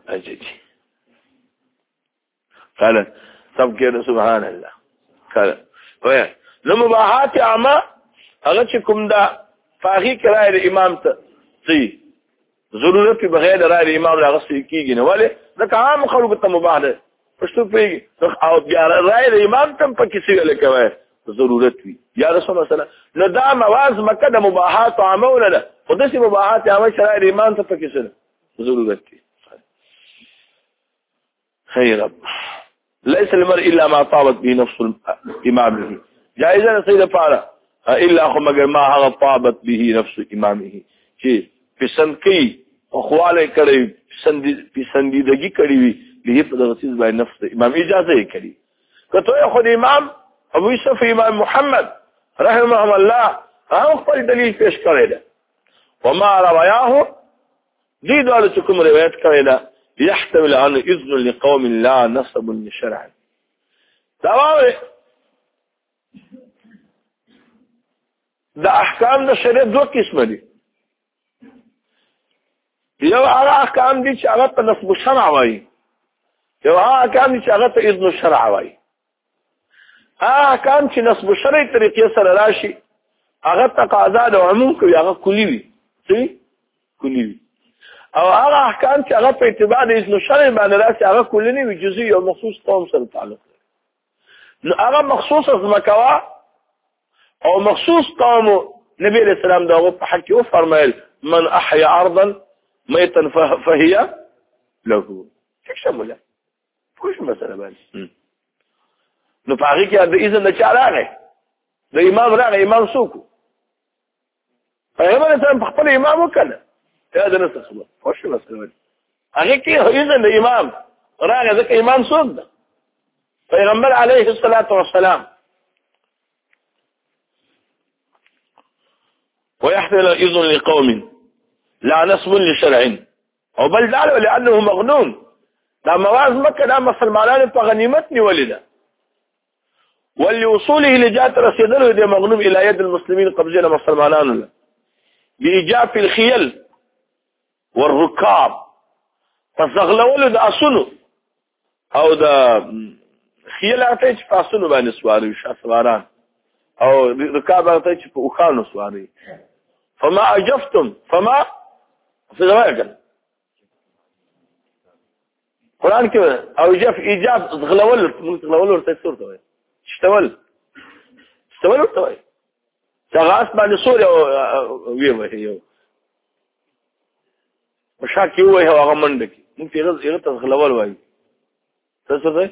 اجي قال سب کې سبحان الله قال وای نو مباحات عامه هغه چې کوم دا فقہی کرای امام ته سي ضرورت په بغیر رائے امام لا غسل کیږي نه والے دا عام خلکو ته مباح ده پښتو په او بیا رائے امام تم پکې څه لکوي ضرورت وي یا رسول الله صلی الله علیه وسلم نو دا مواز مکه د مباحات عامه ولا خدای سي مباحات عامه شرائع امام ته پکې څه ضرورت وي خير ليس المرء الا ما طابت به نفس امامه جائزه سيده فعلا الا خو مگر ما هغه طابت به نفس امامه چې پسند کوي او خواله کوي پسندیدگی کوي به په دغه چیز باندې نفس امام اجازه یې کوي کته خو امام ابو یوسف امام محمد رحمه الله هغه خپل دلیل پیش کړی دی وما رواه دي دول چې کوم روایت کړی دی يحتمل عن اذن لقوم لا نصب لشرع تمام دا احکام د شریعت دوه قسم دي یو هغه احکام دي چې هغه په نصب شرع وایي یو هغه احکام دي چې هغه په اذن شرع وایي هغه احکام چې نصب شرعي طریقې سره راشي هغه تقاضا د عموم کوي هغه کلی وي صحیح کلی وي او هغه احکام چې هغه په اتباع د اذن شرعي باندې راشي هغه کلی نه وي جزئي او مخصوص قوم سره تعلق لري نو هغه مخصوص از مکوا او مخصوص قوم نبی علیہ السلام داغه په حق او فرمایل من احيا ارضا ميتا فهي له څه شموله خوش مسله باندې نو پاره کې د اذن نه چاله د امام راغی امام سوکو پیغمبر اسلام خپل امام وکړه دا د نس خبر خوش مسله باندې هغه کې اذن د امام راغی ځکه امام سوک ده پیغمبر علیه الصلاة والسلام ويحتمل إذن لقوم لا نصب لشرع او بل دعوه لأنه مغنون دا مواز مكة دا مسلمانان فغنيمتني ولده ولوصوله لجات رسيدله دي مغنوم إلى يد المسلمين قبجنا مسلمانان بإيجاب الخيل والركاب فالزغلول دا أصنو او دا خيل اعطيش فأصنو بان سواري وشاسواران او ركاب اعطيش فأخانو سواري فما أجفتم فما في ذلك قرآن كده او جاء في ايجاب غلول ورته صورته اشتول ورته شغاس باندې سوري وي مشاكي وي هغه منډکی مونږ یې ته غلول وایي څه څه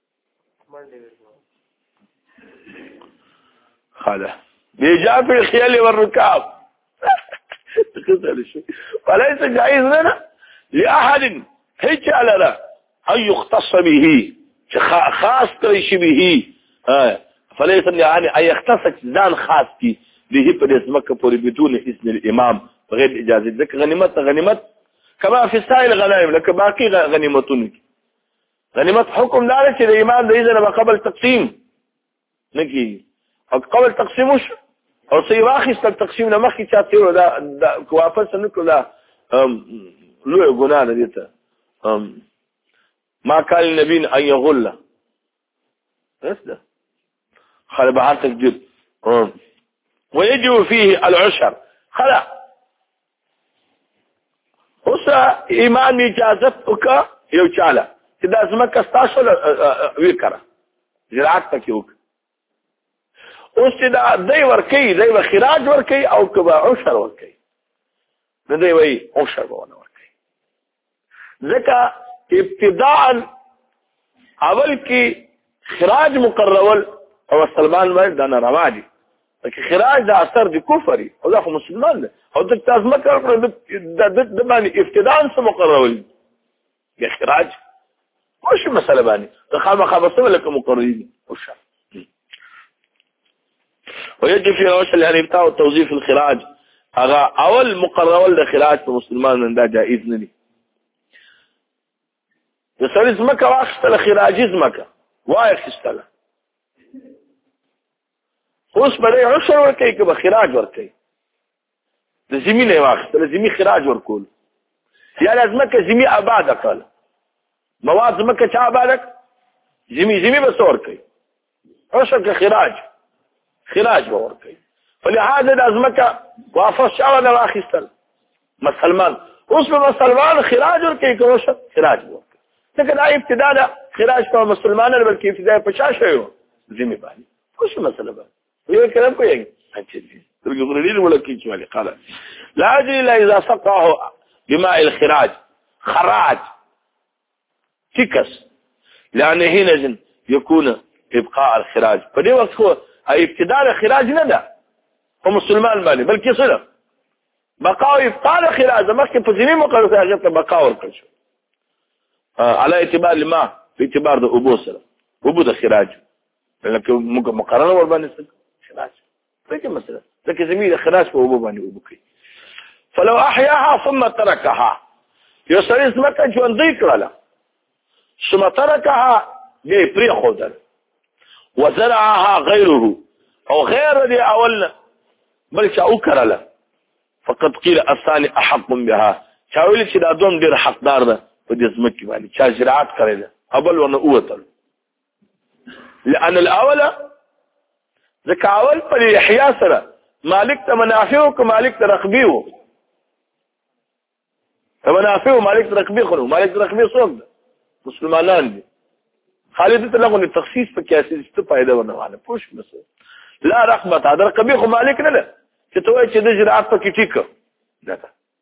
خاله بيجاب الخيل والركاب وليس جائز لنا لأحد هيك على لا أن يختص به خاص كريش به فليس يعني أن يختص زان خاص كي به بالاسمك بدون إذن الإمام بغير إجازة ذلك غنيمت كما في سائل الغنائم لك باقي غنيمتون غنيمت حكم ذلك الإمام إذا قبل تقسيم نكي قبل تقسيمش او سيواخي التقسيم لمخي تشاتيرو دا كوافس نكو دا لو غنانا ديتا ما كان النبي ان يغل بس ده خلي بعتك جد ويجب فيه العشر خلا وسا ايمان اجازتك يو چاله كده اسمك استاشو ويكره جرعتك يوك اوس چې دا دی ورکی دی و خراج ورکی او کبا عشر ورکی نه دی وی عشر بونه ورکی ځکه ابتداء اول کې خراج مقرول او سلمان باندې دا روا دي چې خراج د اثر د کفر او دا مسلمان ده او د تاسو کړو د باندې ابتداء سم مقرول د خراج مش مسله باندې د خامخابسه لکه مقررين عشر ويجب في العشر يعني بتاع توظيف الخراج هذا اول مقرر له خراج المسلمان من ده جائز ندي يسال اسمك واخستل خراج اسمك واخستل اوس بلې عشر ورکي کې خراج ورکي د زمينه واخستل زمي خراج ورکول یا لازمك زمي آباد کړ مواد زمکه چا بالک زمي بس ورکي عشر خراج ورکي فلهذا الازمكه وافش على راخستل مسلمان اوس مسلمان خراج ورکي کوش خراج ورکي لكن اي ابتداء خراج په مسلمان بلکې ابتداء په شاشه یو زمي باندې اوس مسله باندې یو کلام کوي اچھا ترجمه ولا كيجي قال لا اجل اذا سقاه بماء الخراج خراج تكس لأن هنا يكون ابقاء الخراج فدي وقت هو ابتداء الخراج ندى هو مسلمان مالي بل كسر بقاء ابقاء الخراج ما كان فزيني مقالوا في حاجات بقاء والقرش على اعتبار لما في اعتبار ده ابو سلام ابو ده خراج لكن مقارنه وربان خراج فكي مثلا لكن زميل الخراج وابو باني ابو كي فلو احياها ثم تركها يسري اسمك جوان ذكر له ثم تركها بيبري خودل وزرعها غيره او غير دي اولنا بل شاوكر له فقد قيل الثاني احق بها شاول چې دا دوم ډیر حقدار ده په دې ځمکه باندې چې زراعت کړي ده ابل ونه اوتل لان الاول ذکاول پر احیا سره مالک ته منافع او مالک ته رقبي وو منافع او مالک ته رقبي خو مالک ته رقبي څوک مسلمانان دي خالد ته لغون التخصيص په کیسه ست فائدہ ونه پوښ مسله لا رقبه هذا رقبي خو مالک نه ده چې توای چې د زراعت په کې ټیک ده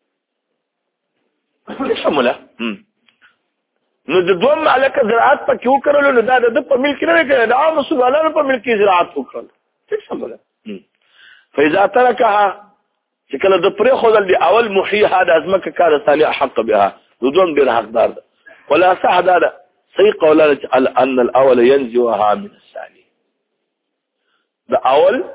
شموله نو د دوم مالک زراعت په کې وکړلو نو دا د په ملک نه کړي دا مسلمانانو په ملک زراعت وکړل څه شموله فاذا تركها شكل د پرې خدل دی اول محي هذا ازمکه کار ثاني حق بها دوم ډیر حقدار ده ولا صح هذا صحيح قولا ان الاول ينزوها من الثاني دا اول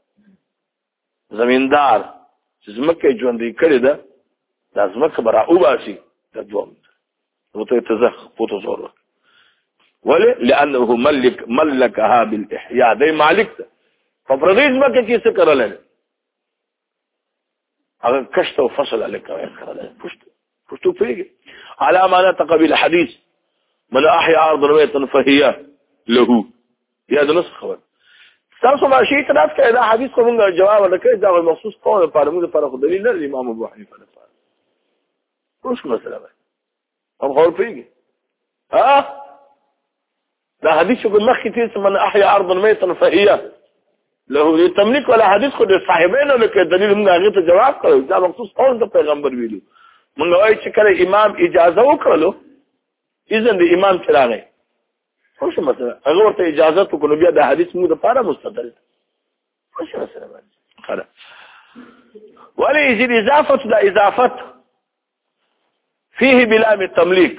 زمیندار زمکه ژوندې کړی ده د زمکه برا او باسي د دوم وته تزخ فوتو زور ولی لانه ملكها بالاحياء دی مالک ده فپردیز مکه کې څه کړل هغه کشت او فصل علیک کړل پښتو پیږي على ما نتقبل الحديث من احيا ارض رويتا فهي له يا ده نسخ خبر تاسو ما شي اعتراض کړئ دا حدیث کومه جواب ورکړي دا مخصوص قول لپاره موږ لپاره خو دلیل نه امام ابو حنیفه لپاره اوس مسله ده هم قول پیږي دا حدیث کو مخکې چې من احيا ارض ميتا فهي له تملك ولا حدیث خو د صاحبینو لکه دلیل موږ هغه ته جواب کړو دا مخصوص قول د پیغمبر ویلو موږ وایي چې کله امام اجازه وکړلو اذن د امام چراغه خوش مثلا هغه ورته اجازه وکړو بیا د حدیث موږ لپاره مستدل خوش مثلا خلاص ولا يزيد اضافه لا اضافه فيه بلام التمليك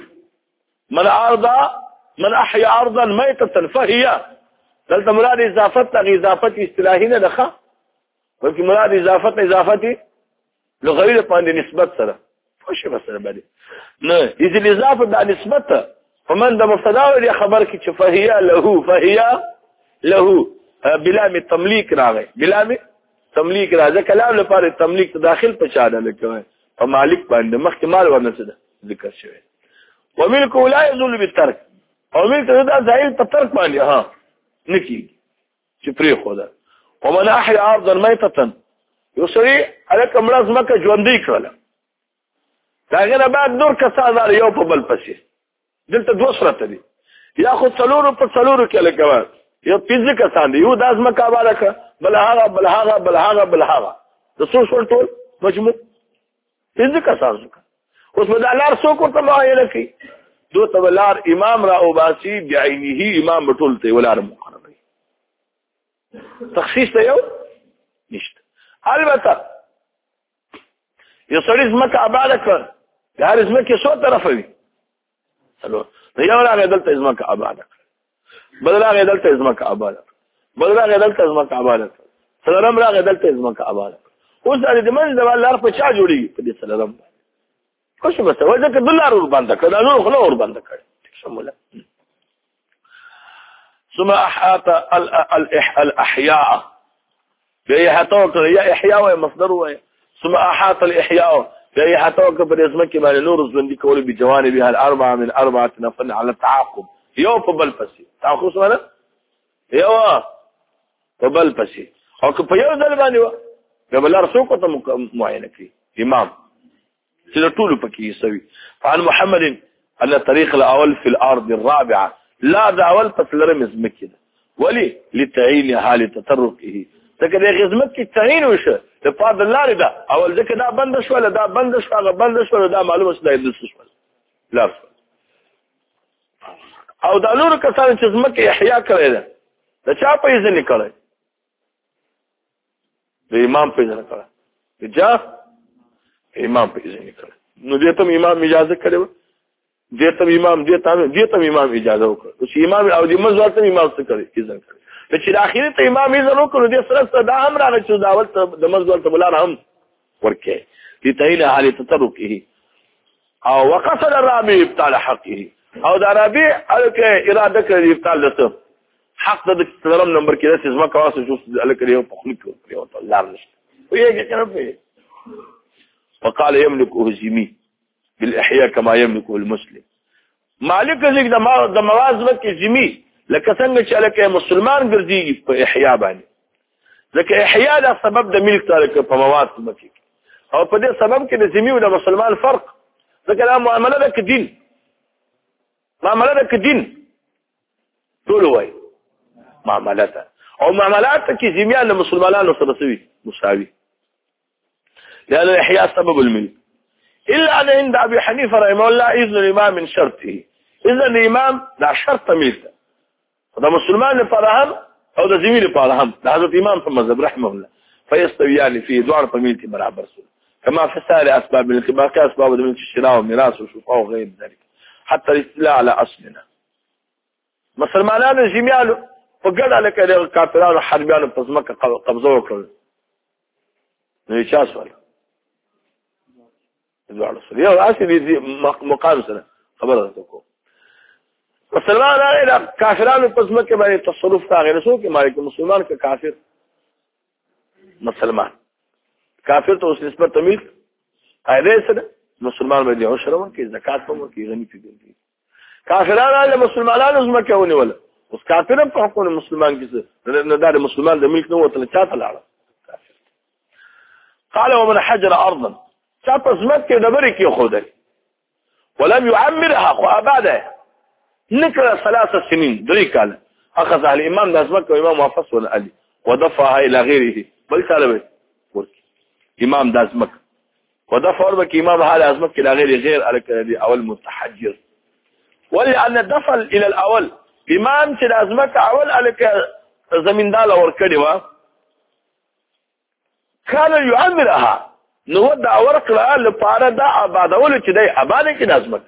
من احيا ارضا ميته فهي دلته مراد اضافه اصطلاحي نه ده بلکې مراد اضافه لغوي په نسبت سره خوش مثلا باندې نه اذا الاضافه د نسبت ومن ده مبتدا او خبر کی چې فهي له بلام التمليك راغی بلام تملیک راځه کلام لپاره تملیک ته داخل پچاده لکه په مالک باندې مخکې مال ورنسده ذکر شوی وملک لا يزول بالترك او ملک دا زائل په ترک باندې نکی چې پرې خدا ومن احيا ارضا ميته يسري عليك امراض مکه ژوندۍ کړل داغه بعد نور کسان یو په بل پسې دلته دوه صورت دي یا خو څلورو په څلورو کې لګوا یو پنځه کسان دي یو داس مکه باندې بل هغه د څو شول ټول مجموع پنځه کسان شو اوس مدالار څوک ورته معاینه کوي دوته ولار امام را او باسی بعینه امام ټول ته ولار مقرر تخصیص ته یو نشته البته یو سړی زمکه آباد کړ دا هر زمکه څو طرفه وي الو یو راغی دلته زمکه آباد کړ بل راغی دلته زمکه آباد کړ بل راغی دلته زمکه آباد کړ سلام راغی دلته زمکه آباد کړ اوس د منځ د الله په چا جوړیږي په دې سلام خوش بس وجه کې دلار ور باندې کړه نو خلو ور باندې کړه شموله ثم احاط الاحياء بيحتوك يا احياء ومصدر ثم احاط الاحياء بیا حتی وکړه په ځمکې باندې نور ژوندي کول بجوانبها الاربعه من 4 نفر على التعاقب یو په بل پسې تعاقب څه یو په بل پسې او که په یو ځل باندې و د بل څوک ته معاینه کوي امام چې ټول پکې یسوي فعن محمد ان الطريق الاول في الارض الرابعه لا دعول فسلرم ازمکه ولي لتعيين حال تطرقه ځکه د غزمت کې تعین وشه د فاضل الله دا اول ځکه دا بند شو دا بند شو هغه بند شو دا معلومه شوه د څه شو لا او دا نور کسان چې زمکه احیا کړی ده د چا په اذن کړی د امام په اذن کړی د جا امام په اذن کړی نو دې ته امام اجازه کړو دې ته امام اجازه وکړ چې امام او دې مزور ته امام څه کړی اذن کړی چې د اخیری ته امام اذن وکړ دې سره دا امر راغی چې دعوت د مزور ته بلار هم ورکه لتعين حال تطرقه او وقصد الرابع ابطال حقه او دا رابع الکه اراده کړی ابطال دته حق د څلورم نمبر کې د اسما کواسه شو الکه یو په خلک یو الله نشته ویږي کنه وقال يملكه الزمي بالاحياء كما يملكه المسلم مالک ذکر د موازمه کې زمي لکه څنګه چې لکه مسلمان ګرځي په احیاء باندې ځکه احیاء دا سبب د ملک تارک په موازمه کې او په دې سبب کې د زمي او د مسلمان فرق ځکه دا معامله ده کې دین معامله ده کې دین ټول وای معاملات او معاملات کې زمیان مسلمانانو سره مساوي لأن الإحياء سبب الملك إلا أن عند أبي حنيفة رحمه الله إذن الإمام من شرطه إذن الإمام لا شرط ملك هذا مسلمان لفرهم أو ده زميل لفرهم ده حضرت إمام في المذهب رحمه الله فيستويان فيه دوار طميلتي برابر رسول كما في سائر أسباب الملك باقي أسباب الملك الشراء والميراث والشفاء وغير ذلك حتى الاستيلاء على أصلنا مسلمانان جميعا فقد عليك الكافران والحربيان بتزمك قبضوا وكذا نيشاس ولا یو اصلي مقام سره خبره تکو مسلمان هغه کافرانو په ځمکه باندې تصرف تا غیر سو کې مالک مسلمان کې کافر مسلمان کافر ته اوس نسبت تمیل ایله سره مسلمان باندې عشر ورکې زکات په ورکې غنی پیږي کافرانو مسلمانانو ځمکه ونیول اوس کافر په حق مسلمان کې نه دا مسلمان د ملک نو وتل چاته لاړ قال ومن حجر ارضا شاف اسمك دبري كي خدل ولم يعمرها وابدا نكر 3 سنين دريك قال اخذ على الامام لازمك وامام وافص ولا علي ودفعها الى غيره بل سالبه امام لازمك ودفع بك امام هذا لازمك الى غير على اول متحجر ولان الدفع الى الاول امام لازمك اول على زمين دال ورکړي وا كان يعمرها نو دا ورکړه لپاره دا آبادول چې دی آباد کې لازمت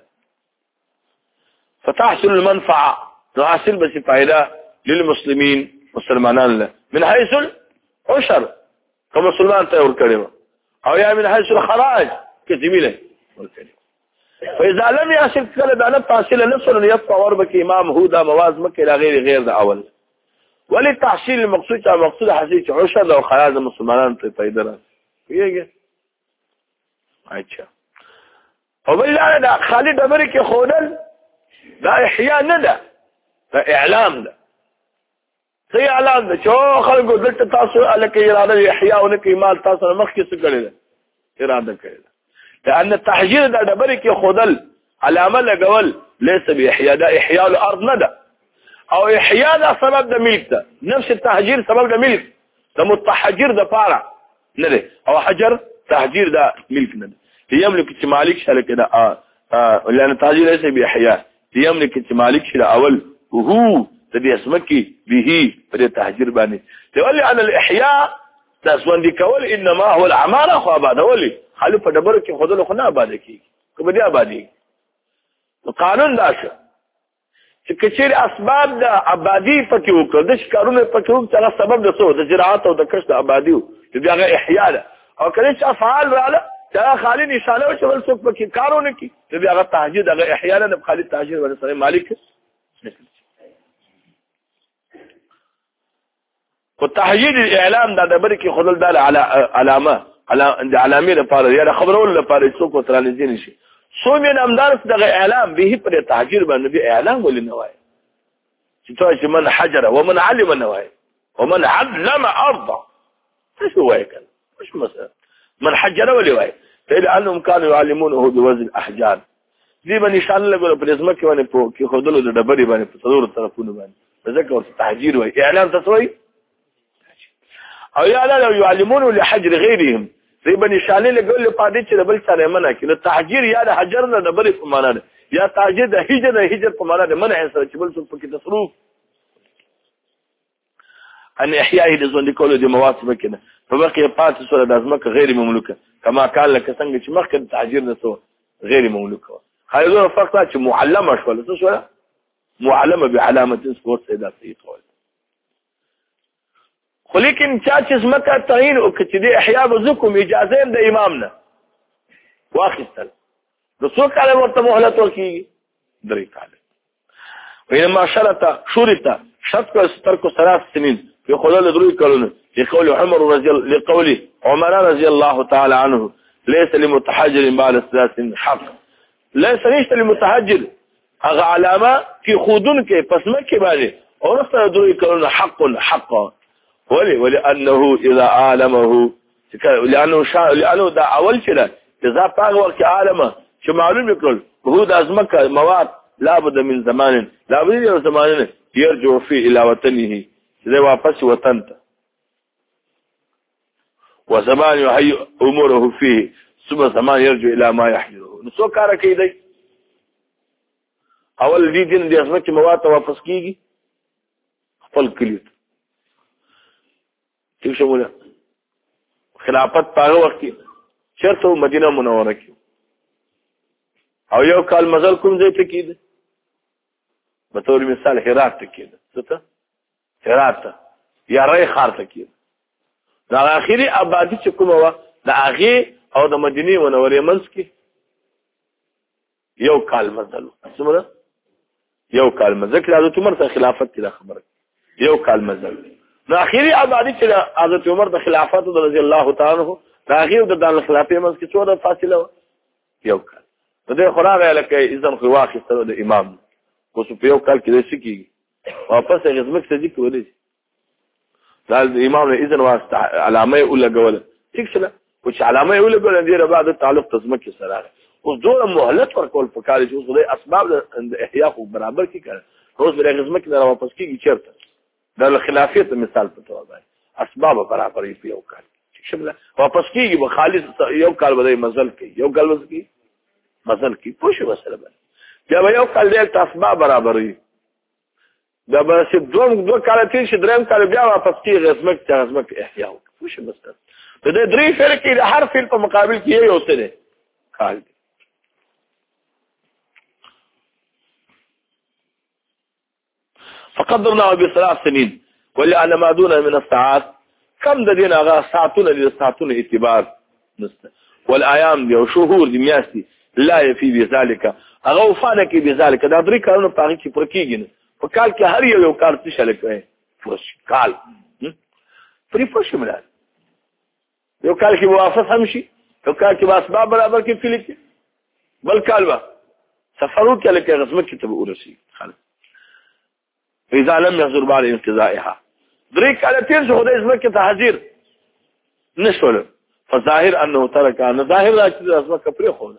فتحصل المنفعه حاصل بس فائده للمسلمين مسلمانان له من حيث العشر كمسلمان ته ورکړي او یا من حيث الخراج كزميله ورکړي فاذا لم يحصل كله دا حاصل نصر يبقى وربك امام هودا موازمه الى غير دا اول وللتحصيل المقصود حسيت عشر او خراج مسلمانان ته فائده راځي اچھا او بل دا خالد امریکي خودل دا احیاء نه ده دا اعلام ده زي اعلان ده چې خلکو دلته تاسو الکه اراده احیاء او نه مال تاسو مخ کې څه کړی ده اراده کړی ده لان التحجير ده امریکي خودل علامه لګول ليس باحياء ده احياء الارض نه ده او احياء ده سبب ده ملک ده نفس التحجير سبب ده ملک ده متحجر ده فارع نه ده او حجر تحجير ده ملك ندى يملك مالك شركه ده لان التحجير ليس باحياء يملك مالك شرا اول وهو تدي اسمك به بده تحجير باندې تقول عن الاحياء تاسوان دي کول انما هو العماره خو اباده ولي خالف دبر کې خدل خو نه اباده کی کوم دي ابادي قانون داشه چې کچېر اسباب د ابادي پکې وکړه د شکارونه پکې وکړه سبب د څه د زراعت او د کښت ابادي او د هغه احیاء ده او کله چې افعال رااله دا خالی نشانه او شول څوک پکې کارونه کوي چې هغه تهجد هغه احیانا د خالی تهجد ور سره مالک او تهجد الاعلام دا د برکې خدل دال علامه علامې لپاره یا خبرول لپاره څوک وترانځي نشي سو من امدار دغه اعلام به پر تحجیر باندې به اعلام ولنه وای چې من حجر ومن علم نوای ومن علم ارض ايش هو هيك مش مثلا من حجر ولي واي الا انهم كانوا يعلمونه بوزن الاحجار دي باندې شان لګول په اسمه کې باندې په کې خودلو د ډبري باندې په څلور طرفونو باندې ځکه ورته تحجیر وای اعلان تسوي او یا لا لو يعلمونه لحجر غيرهم دي باندې شان لګول په دې چې بل سره منع کړي تحجیر یا د حجر نه ډبري په معنا ده یا تحجیر د هجر په معنا ده منع سره چې بل څه په کې تصرف ان احياء لزون کولو دي مواسم کنه فبقي پات سره د ازمکه غیر مملوکه کما قال لك څنګه چې مخکې تحجیر نه سو غیر مملوکه خایزو فقط چې معلمه شول څه شو معلمه بعلامه سپورت سیداتي قول خو لیکن چا چې ازمکه تعین او چې دي احیاء بزکم اجازه د امامنا واخستل رسول کاله ورته مهلت ورکیږي درې کاله وینما شرط ترک 3 سنين في خلال دروي كلونه لقول عمر رضي الله تعالى عنه ليس لمتحجر بعد 3 حق ليس لمتحجر اغه علامه في خودن کې پسمه کې باندې اور سره دروي كلونه حق ولانه اذا عالمه لانه دا اول شله اذا باغ وقت عالمه چې معلوم وکړ هو د ازمکه مواد لابد من زمان لابد من زمان يرجع فيه الى وطنه زي واپس وطن ته وزمان يحيي اموره فيه ثم زمان يرجع الى ما يحجره نو څو کار کوي دی اول دې دین د ازمکه مواد واپس کیږي خپل کلیت څه شموله خلافت په وخت کې چرته مدینه منوره کې او یو کال مزل کوم ځای ته کېده په تور مثال هرات ته کېده څه هرات یا رای خار ته کېده دا اخیری آبادی چې کومه و د هغه او د مدینه منورې منځ کې یو کال مزل څومره یو کال مزل کې حضرت عمر ته خلافت کې خبره یو کال مزل نو اخیری آبادی چې حضرت عمر د خلافت رضی الله تعالی عنہ دا هغه د دال خلافت منځ کې څو د فاصله یو کال د خدای لکه اذن خو واخیستلو د امام خو په یو کال کې د سکی واپس غزمک ته دي کولې دا د امام اذن واسطه علامه ولګول ټیک شله او چې علامه ولګول دې را بعد تعلق تزمک سره اوس دوه مهلت ورکول په کال چې اوس د اسباب د احیاء خو برابر کې کړ اوس د غزمک نه واپس کېږي چیرته د خلافت مثال په توګه اسباب برابر په یو کال ټیک شله واپس کېږي به خالص یو کال به مزل کوي یو کال وځي مثلا کی پوښ وسره بیا یو کال دې اسباب برابرې دا به چې دوه کال تیر شي دریم کال بیا واپس کېږي غزمک احیاء پوښ مثلا د دې درې فرق کې د هر فعل په مقابل کې یو څه دی کال فقدرنا ب3 سنين ولأن ما دون من الساعات كم دين اغا ساعتون لساعتون اعتبار والايام دي وشهور دي میاشتي لا يفي بذلك اغه وفانه کې بذلك دا درې کارونه پاره کې پر کېږي په کال کې هر یو کار څه شل کوي فوش کال پرې فوش ملال یو کال کې موافق هم شي یو کال کې اسباب برابر کې فلک بل کال با سفرو کې لکه غزمه کې ته ورسي خلاص اذا لم يحضر بعد انقضائها درې کال تیر شو د اسمه کې تحذير نشول فظاهر انه ترك ان ظاهر راځي اسمه کپره خو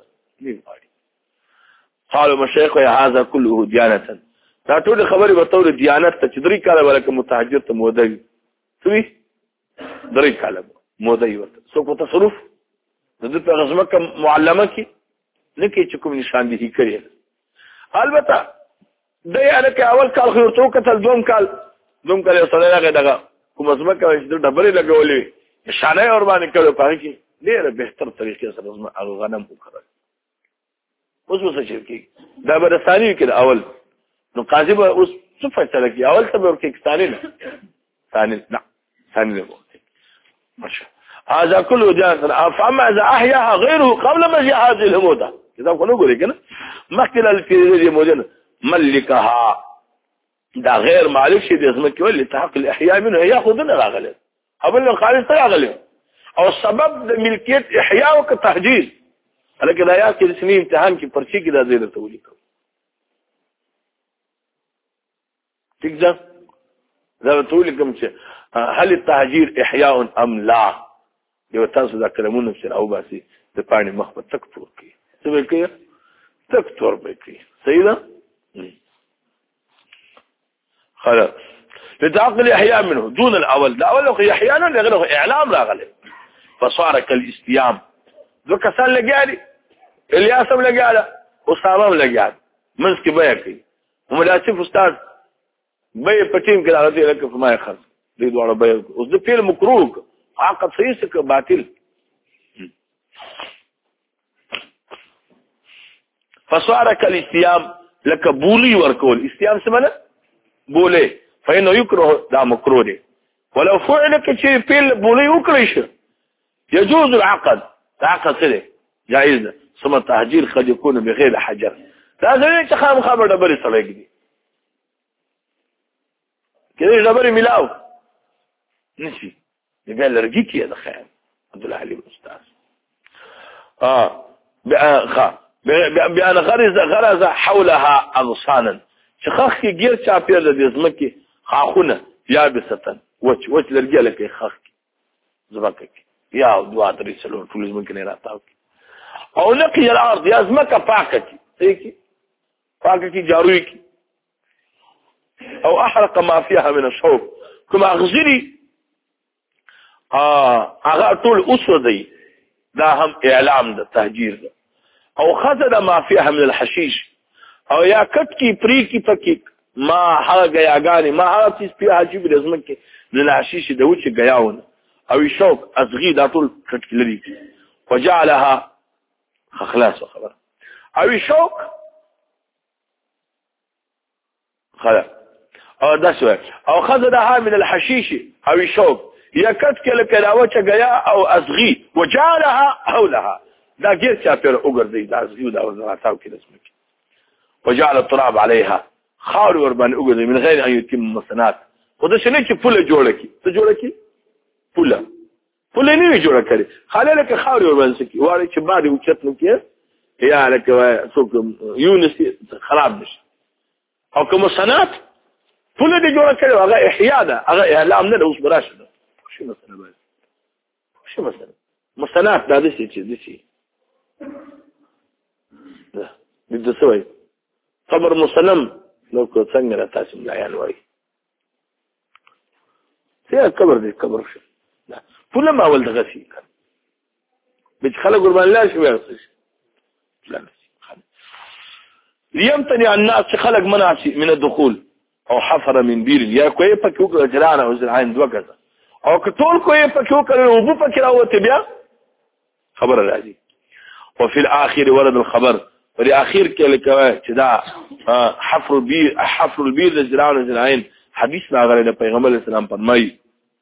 قالوا مشايخ هذا كله ديانه دا ټول خبرې په تور دیانت ته چې درې کاله ولکه متحجر ته مودای سوي درې کاله مودای ورته سو په تصرف د دې په غزمه معلمه کې نکي چې کوم نشان دي کړی البته د یاره اول کال خو ورته کتل دوم کال یو سره راغی دغه کوم غزمه کې د ډبرې لګولې نشانه اور باندې کړو پاره کې ډېر بهتر طریقې سره غنم وکړل اوس وسه چې دا به ثاني کې اول نو قاضي به اوس څه فیصله کوي اول ته به ورکې ثاني ثاني ماشي هذا كله جاهز فاما اذا احياها غيره قبل مجيء هذه الموتى كذا كنا نقول كده مخکل الفيديو موجود ملكها دا غير مالك شيء اسمه كول لتحقق الاحياء منه ياخذنا راغله قبل خالص راغله او سبب د ملکیت احیا او تهجیر لکه دا یا کې رسمي امتحان کې پرچی کې دا زیاده تولیک ٹھیک ده دا تولیکم چې هل التهجير احياء ام لا یو تاسو دا کلمونه چې او باسي د پانی مخ په تک تور کی څه به کوي تک تور به کوي صحیح ده خلاص لتعقل احياء منه دون الاول دا اول احيانا لغيره اعلام راغله فصار كالاستيام ذو كسان لقالي الياسم لقاله اسامه لقاله منسك بيكي وملاسف استاذ بي پټیم کې راځي لکه فما يخرج دې دوړه بي اوس د فعل مکروه عقد صحیح څه باطل فصار كالاستيام لك بولي ورکول استيام سمنه بوله فإنه يكره دا مکروه دي ولو فعل كشي فعل بولي وکړي شو يجوز العقد عقد كده جائز ثم التهجير قد يكون بغير حجر لازم تخام خبر دبر سړی دي كده دبر ملاو نسي قال لرجي كده ده خير عبد الله علي الاستاذ بأن غرز حولها اغصانا شخخ غير چاپیر د زمکه خاخونه یابستن وچ لرګي لکه خخ زبکه یا دوا درې سلو ټول زمکه نه راتاو او لقي الارض يا زمکه پاکه کی پاکه کی جاروي کی او احرق ما فيها من الشوك كما اغزري اغا طول اسودي دا هم اعلام ده تهجير ده او خزد ما فيها من الحشيش او یا کټ کی پری کی پکی ما هغه یاګانی ما هغه چیز په عجیب رزمن کې د الحشيش د وچ غیاون او شوک ازغي دا ټول کټ لري وجعلها خلاص خبر او شوک خلاص او دا شو او خذها من الحشيش او الشوك يكتكل كلاوچ غيا او ازغي وجعلها حولها دا غير چاپر وګرځي دا ازغي دا ورتاو کې اسمك وجعل التراب عليها خاور وربان وګرځي من غير ان يتم مسنات خو دا شنه چې پوله جوړه کی ته جوړه کی پوله نه جوړه کړي خاله لکه خاور وربان سکی واره چې باندې وچت نو کې یا لکه څوک یونس خراب نشي او کوم سنات پوله دې جوړه کړي هغه احیا ده هغه اعلام نه اوس براشه ده شو مثلا بس شو مثلا مسنات دا دي چې ده بده سوي خبر مسلم لو کو څنګه را تاسو بیان وای څه خبر دې خبر شو لا پوله ما ول دغه شي بچ خلک قربان الله شو ورسې لا يمتنع الناس خلق مناسي من الدخول او حفر من بير يا کوي پکې وکړه جرانه او زرعين دوګه او کټول کوي پکې وکړه او بو پکې راوته بیا خبر راځي وفي الاخر ورد الخبر ولي اخر کې لکه چې دا حفر البير لزرعين زرعين حديث راغلی د پیغمبر اسلام فرمایي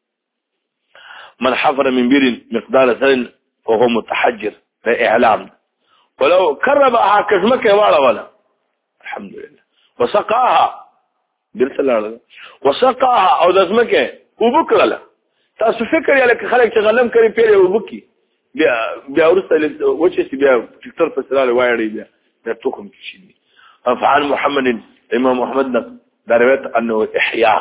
من حفر من بير مقدار سن وهو متحجر اعلام ولو كربها كزمكه ولا الحمد لله وسقاها برسل وسقاها او دزمکه وبکړه تاسو فکر یاله چې خلک چې غنم کوي پیره وبکی بیا ورسته وچه چې بیا ټیکټر په سره وایړي بیا د توکم شي فعن محمد امام محمد دا روایت انه احیاء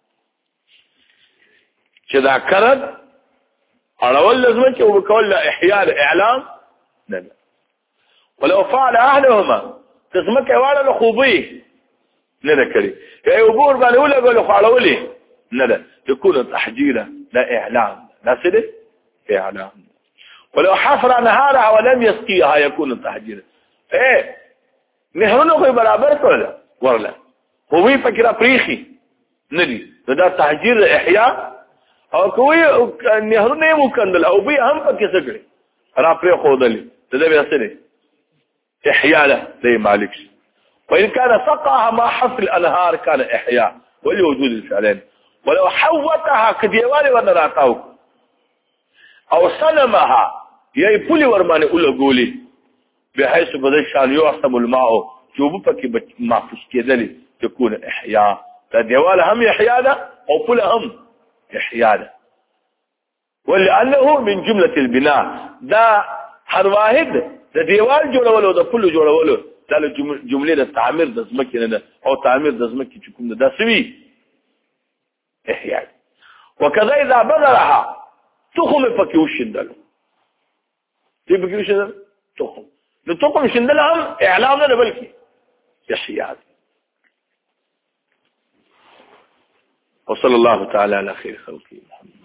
چې دا کرد اړول لازمکه وبکول احیاء اعلام نه ولو فعل اهلهما دزمکه واړه خوبي نه کړی یو بور باندې ولګول خاړولې نه ده يكون تحجيرا لا اعلام لا سده اعلام ولو حفر نهارها ولم يسقيها يكون تحجيرا نهرونه کوئی برابر کړل ورله هو وی فکر پریخي ندي دا تحجير احياء او کوئی نهرونه مکندل او به هم پکې سګړي را پرې خودلې دا بیا سره احياء له مالک وإن كان سقاها ما حفر الأنهار كان إحياء ولوجود الفعلين ولو حوتها كديواني ونراتاو أو سلمها يبولي ورماني أولا قولي بحيث بدشان يعصب الماء جوبك محفوظ كذلك تكون إحياء فديوال هم إحياء أو بولا هم إحياء ولانه من جمله البناء دا هر واحد د دیوال جوړولو د پلو جوړولو دا جمله د تعمیر د ځمکې نه او تعمیر د ځمکې چې کوم دا سوي احیاء. وکذا اذا بذرها تخم پکې وشندل دې پکې وشندل تخم نو تخم شندل هم اعلام نه بلکې احیاء. وصلى الله تعالى على خير خلقه محمد.